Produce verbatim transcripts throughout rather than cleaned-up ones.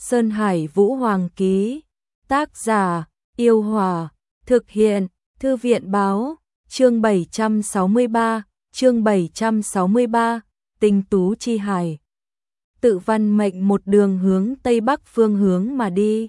Sơn Hải Vũ Hoàng ký. Tác giả, Yêu Hòa. Thực hiện, Thư viện Báo. Chương bảy trăm sáu mươi ba, chương bảy trăm sáu mươi ba, Tinh Tú Chi Hải. Tự Văn Mệnh một đường hướng Tây Bắc phương hướng mà đi.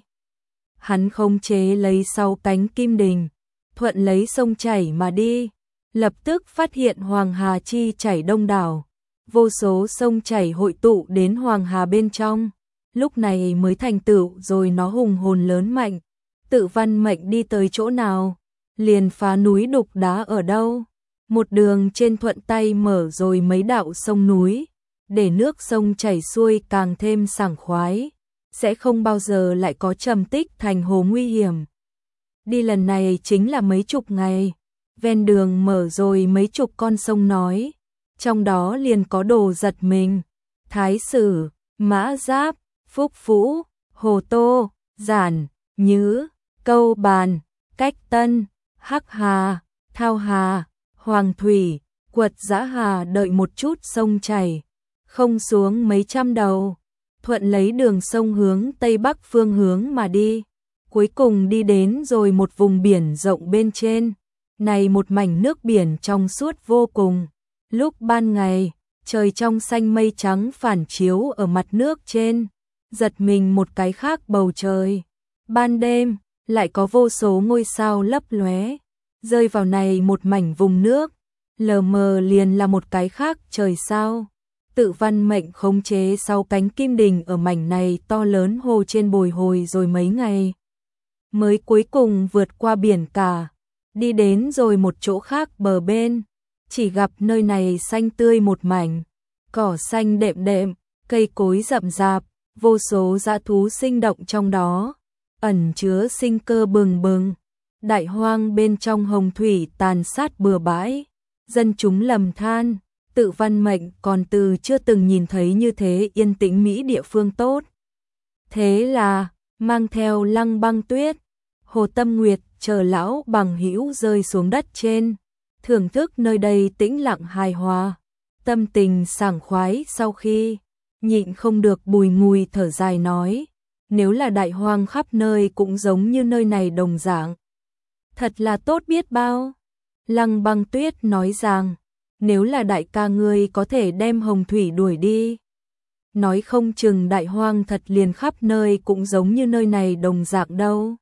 Hắn khống chế lấy sau cánh Kim Đình, thuận lấy sông chảy mà đi. Lập tức phát hiện Hoàng Hà chi chảy đông đảo, vô số sông chảy hội tụ đến Hoàng Hà bên trong. Lúc này mới thành tựu rồi nó hùng hồn lớn mạnh. Tự Văn Mệnh đi tới chỗ nào, liền phá núi đục đá ở đâu. Một đường trên thuận tay mở rồi mấy đạo sông núi, để nước sông chảy xuôi càng thêm sảng khoái, sẽ không bao giờ lại có trầm tích thành hồ nguy hiểm. Đi lần này chính là mấy chục ngày, ven đường mở rồi mấy chục con sông nói, trong đó liền có Đồ Giật Mình, Thái Sử, Mã Giáp, Phúc Phũ, Hồ Tô, Giản, Nhứ, Câu Bàn, Cách Tân, Hắc Hà, Thao Hà, Hoàng Thủy, Quật Giã Hà. Đợi một chút sông chảy không xuống mấy trăm đầu, thuận lấy đường sông hướng Tây Bắc phương hướng mà đi. Cuối cùng đi đến rồi một vùng biển rộng bên trên. Này một mảnh nước biển trong suốt vô cùng. Lúc ban ngày, trời trong xanh mây trắng phản chiếu ở mặt nước trên, giật mình một cái khác bầu trời. Ban đêm, lại có vô số ngôi sao lấp lóe, rơi vào này một mảnh vùng nước, lờ mờ liền là một cái khác trời sao. Tự Văn Mệnh khống chế sau cánh Kim Đình ở mảnh này to lớn hồ trên bồi hồi rồi mấy ngày, mới cuối cùng vượt qua biển cả, đi đến rồi một chỗ khác bờ bên. Chỉ gặp nơi này xanh tươi một mảnh, cỏ xanh đệm đệm, cây cối rậm rạp, vô số dã thú sinh động trong đó, ẩn chứa sinh cơ bừng bừng. Đại hoang bên trong hồng thủy tàn sát bừa bãi, dân chúng lầm than. Tự Văn Mệnh còn từ chưa từng nhìn thấy như thế yên tĩnh mỹ địa phương tốt. Thế là, mang theo Lăng Băng Tuyết, Hồ Tâm Nguyệt chờ lão bằng hữu rơi xuống đất trên, thưởng thức nơi đây tĩnh lặng hài hòa, tâm tình sảng khoái. Sau khi nhịn không được bùi ngùi thở dài nói, nếu là đại hoang khắp nơi cũng giống như nơi này đồng dạng, thật là tốt biết bao. Lăng Băng Tuyết nói rằng, nếu là đại ca ngươi có thể đem hồng thủy đuổi đi, nói không chừng đại hoang thật liền khắp nơi cũng giống như nơi này đồng dạng đâu.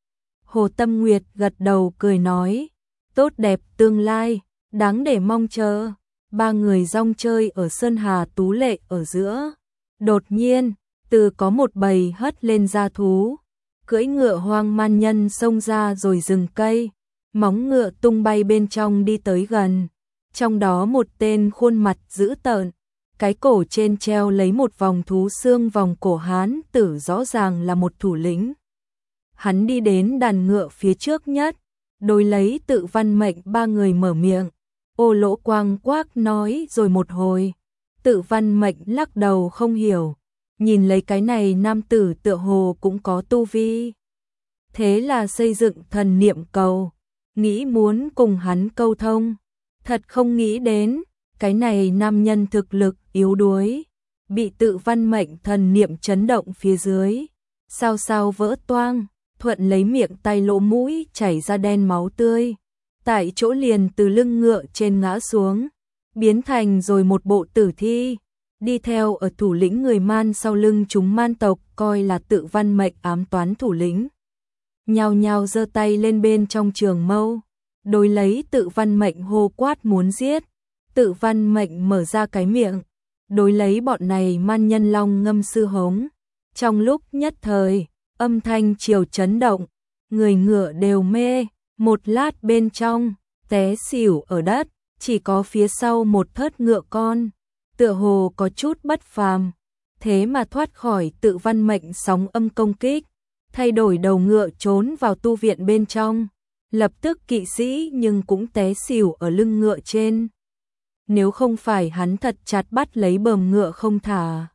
Hồ Tâm Nguyệt gật đầu cười nói, tốt đẹp tương lai, đáng để mong chờ. Ba người rong chơi ở Sơn Hà tú lệ ở giữa. Đột nhiên, từ có một bầy hất lên da thú, cưỡi ngựa hoang man nhân xông ra rồi dừng cây, móng ngựa tung bay bên trong đi tới gần. Trong đó một tên khuôn mặt dữ tợn, cái cổ trên treo lấy một vòng thú xương vòng cổ hán tử, rõ ràng là một thủ lĩnh. Hắn đi đến đàn ngựa phía trước nhất, đối lấy Tự Văn Mệnh ba người mở miệng, ô lỗ quang quác nói rồi một hồi. Tự Văn Mệnh lắc đầu không hiểu, nhìn lấy cái này nam tử tựa hồ cũng có tu vi. Thế là xây dựng thần niệm cầu, nghĩ muốn cùng hắn câu thông. Thật không nghĩ đến, cái này nam nhân thực lực yếu đuối, bị Tự Văn Mệnh thần niệm chấn động phía dưới, sao sao vỡ toang, thuận lấy miệng tay lỗ mũi chảy ra đen máu tươi, tại chỗ liền từ lưng ngựa trên ngã xuống, biến thành rồi một bộ tử thi. Đi theo ở thủ lĩnh người man sau lưng chúng man tộc coi là Tự Văn Mệnh ám toán thủ lĩnh, nhao nhao giơ tay lên bên trong trường mâu, đối lấy Tự Văn Mệnh hô quát muốn giết. Tự Văn Mệnh mở ra cái miệng, đối lấy bọn này man nhân long ngâm sư hống. Trong lúc nhất thời, âm thanh triều chấn động, người ngựa đều mê, một lát bên trong, té xỉu ở đất, chỉ có phía sau một thớt ngựa con, tựa hồ có chút bất phàm, thế mà thoát khỏi Tự Văn Mệnh sóng âm công kích, thay đổi đầu ngựa trốn vào tu viện bên trong. Lập tức kỵ sĩ nhưng cũng té xỉu ở lưng ngựa trên. Nếu không phải hắn thật chặt bắt lấy bờm ngựa không thả,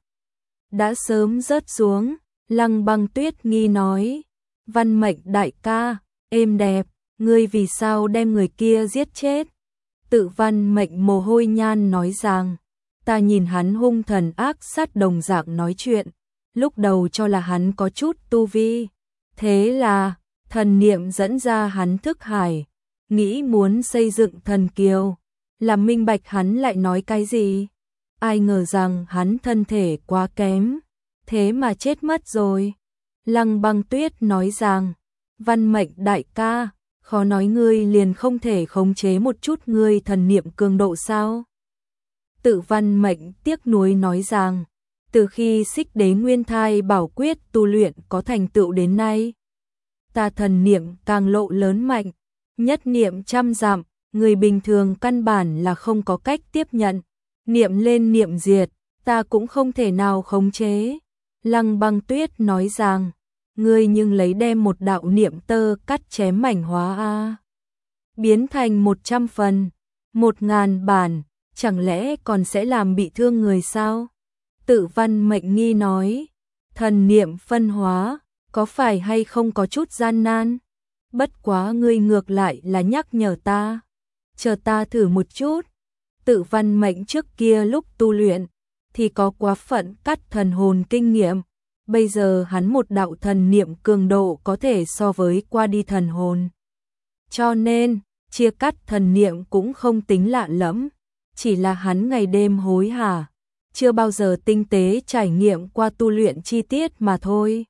đã sớm rớt xuống. Lăng Băng Tuyết nghi nói, Văn Mệnh đại ca, êm đẹp, ngươi vì sao đem người kia giết chết? Tự Văn Mệnh mồ hôi nhan nói rằng, ta nhìn hắn hung thần ác sát đồng dạng nói chuyện, lúc đầu cho là hắn có chút tu vi. Thế là, thần niệm dẫn ra hắn thức hải, nghĩ muốn xây dựng thần kiều, làm minh bạch hắn lại nói cái gì. Ai ngờ rằng hắn thân thể quá kém, thế mà chết mất rồi. Lăng Băng Tuyết nói rằng, Văn Mệnh đại ca, khó nói ngươi liền không thể khống chế một chút ngươi thần niệm cường độ sao? Tự Văn Mệnh tiếc nuối nói rằng, từ khi Xích Đế Nguyên Thai Bảo Quyết tu luyện có thành tựu đến nay, ta thần niệm càng lộ lớn mạnh, nhất niệm trăm dặm, người bình thường căn bản là không có cách tiếp nhận, niệm lên niệm diệt, ta cũng không thể nào khống chế. Lăng Băng Tuyết nói rằng, ngươi nhưng lấy đem một đạo niệm tơ cắt chém mảnh hóa a, biến thành một trăm phần, một ngàn bản, chẳng lẽ còn sẽ làm bị thương người sao? Tự Văn Mệnh nghi nói, thần niệm phân hóa, có phải hay không có chút gian nan? Bất quá ngươi ngược lại là nhắc nhở ta, chờ ta thử một chút. Tự Văn Mệnh trước kia lúc tu luyện thì có quá phận cắt thần hồn kinh nghiệm, bây giờ hắn một đạo thần niệm cường độ có thể so với qua đi thần hồn. Cho nên, chia cắt thần niệm cũng không tính lạ lẫm, chỉ là hắn ngày đêm hối hả, chưa bao giờ tinh tế trải nghiệm qua tu luyện chi tiết mà thôi.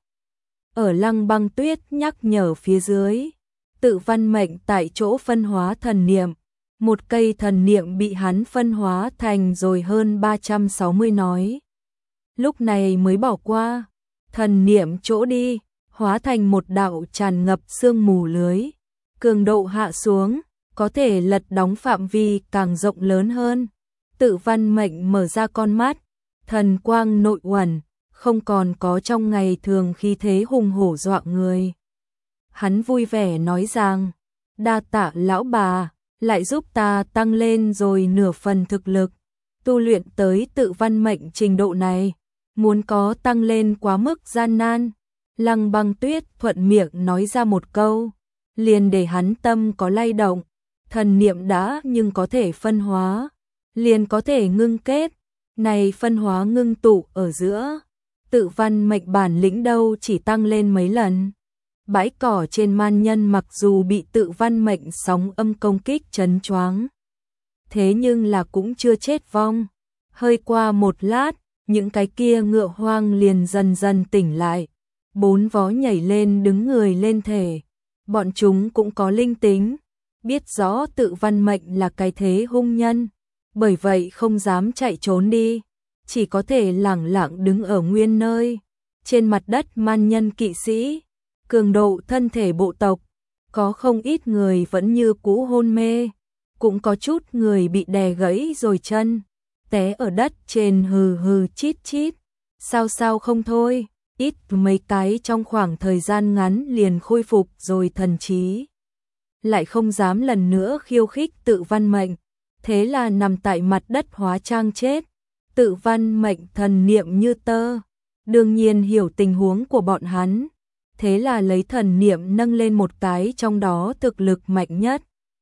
Ở Lăng Băng Tuyết nhắc nhở phía dưới, Tự Văn Mệnh tại chỗ phân hóa thần niệm, một cây thần niệm bị hắn phân hóa thành rồi hơn ba trăm sáu mươi nói. Lúc này mới bỏ qua, thần niệm chỗ đi, hóa thành một đạo tràn ngập sương mù lưới, cường độ hạ xuống, có thể lật đóng phạm vi càng rộng lớn hơn. Tự Văn Mệnh mở ra con mắt, thần quang nội uẩn, không còn có trong ngày thường khí thế hùng hổ dọa người. Hắn vui vẻ nói rằng, đa tạ lão bà, lại giúp ta tăng lên rồi nửa phần thực lực. Tu luyện tới Tự Văn Mệnh trình độ này, muốn có tăng lên quá mức gian nan. Lăng Băng Tuyết thuận miệng nói ra một câu, liền để hắn tâm có lay động. Thần niệm đã nhưng có thể phân hóa, liền có thể ngưng kết. Này phân hóa ngưng tụ ở giữa, Tự Văn Mệnh bản lĩnh đâu chỉ tăng lên mấy lần. Bãi cỏ trên man nhân mặc dù bị Tự Văn Mệnh sóng âm công kích chấn choáng, thế nhưng là cũng chưa chết vong. Hơi qua một lát, những cái kia ngựa hoang liền dần dần tỉnh lại, bốn vó nhảy lên đứng người lên thể. Bọn chúng cũng có linh tính, biết rõ Tự Văn Mệnh là cái thế hung nhân, bởi vậy không dám chạy trốn đi, chỉ có thể lẳng lặng đứng ở nguyên nơi. Trên mặt đất man nhân kỵ sĩ, cường độ thân thể bộ tộc, có không ít người vẫn như cũ hôn mê, cũng có chút người bị đè gãy rồi chân, té ở đất trên hừ hừ chít chít, sao sao không thôi, ít mấy cái trong khoảng thời gian ngắn liền khôi phục rồi thần trí, lại không dám lần nữa khiêu khích Tự Văn Mệnh, thế là nằm tại mặt đất hóa trang chết. Tự Văn Mệnh thần niệm như tơ, đương nhiên hiểu tình huống của bọn hắn, thế là lấy thần niệm nâng lên một cái trong đó thực lực mạnh nhất,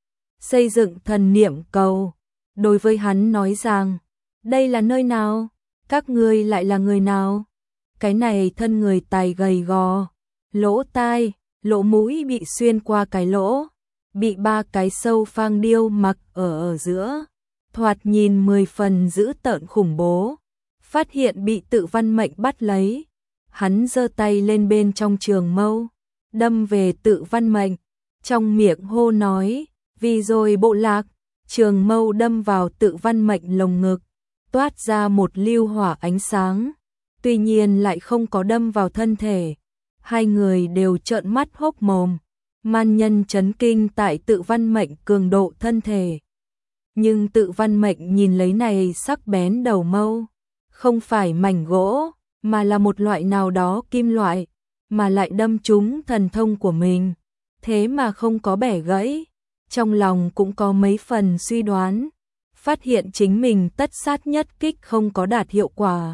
xây dựng thần niệm cầu, đối với hắn nói rằng, đây là nơi nào, các ngươi lại là người nào? Cái này thân người tài gầy gò, lỗ tai, lỗ mũi bị xuyên qua cái lỗ, bị ba cái sâu phang điêu mặc ở ở giữa, thoạt nhìn mười phần dữ tợn khủng bố. Phát hiện bị Tự Văn Mệnh bắt lấy, hắn giơ tay lên bên trong trường mâu, đâm về Tự Văn Mệnh, trong miệng hô nói, vì rồi bộ lạc. Trường mâu đâm vào Tự Văn Mệnh lồng ngực, toát ra một lưu hỏa ánh sáng, tuy nhiên lại không có đâm vào thân thể. Hai người đều trợn mắt hốc mồm, man nhân chấn kinh tại Tự Văn Mệnh cường độ thân thể. Nhưng Tự Văn Mệnh nhìn lấy này sắc bén đầu mâu, không phải mảnh gỗ, mà là một loại nào đó kim loại, mà lại đâm trúng thần thông của mình, thế mà không có bẻ gãy. Trong lòng cũng có mấy phần suy đoán, phát hiện chính mình tất sát nhất kích không có đạt hiệu quả.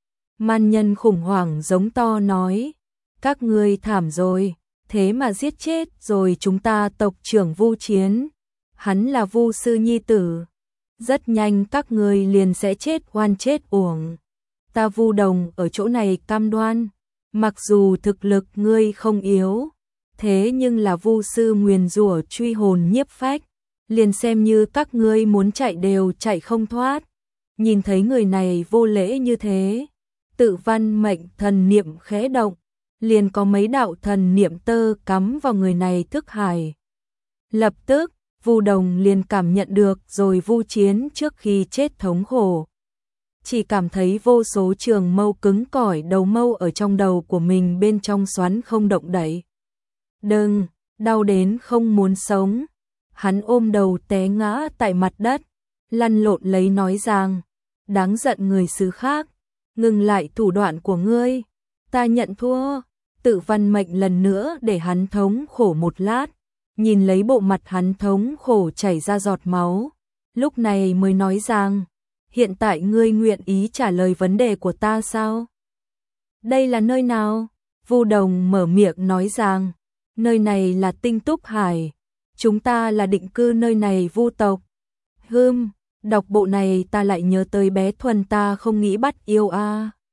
Man nhân khủng hoảng giống to nói, các ngươi thảm rồi, thế mà giết chết rồi chúng ta tộc trưởng Vu Chiến, hắn là Vu sư nhi tử, rất nhanh các ngươi liền sẽ chết oan chết uổng. Ta Vu Đồng ở chỗ này cam đoan, mặc dù thực lực ngươi không yếu, thế nhưng là Vu sư nguyền rủa truy hồn nhiếp phách, liền xem như các ngươi muốn chạy đều chạy không thoát. Nhìn thấy người này vô lễ như thế, Tự Văn Mệnh thần niệm khẽ động, liền có mấy đạo thần niệm tơ cắm vào người này thức hải. Lập tức, Vu Đồng liền cảm nhận được rồi Vu Chiến trước khi chết thống khổ. Chỉ cảm thấy vô số trường mâu cứng cỏi đầu mâu ở trong đầu của mình bên trong xoắn không động đậy. Đừng, đau đến không muốn sống. Hắn ôm đầu té ngã tại mặt đất, lăn lộn lấy nói rằng, đáng giận người xứ khác, ngừng lại thủ đoạn của ngươi, ta nhận thua. Tự Văn Mệnh lần nữa để hắn thống khổ một lát, nhìn lấy bộ mặt hắn thống khổ chảy ra giọt máu, lúc này mới nói rằng, hiện tại ngươi nguyện ý trả lời vấn đề của ta sao? Đây là nơi nào? Vu Đồng mở miệng nói rằng, nơi này là Tinh Túc Hải, chúng ta là định cư nơi này Vu tộc. Hừm, đọc bộ này ta lại nhớ tới bé Thuần ta không nghĩ bắt yêu a. À.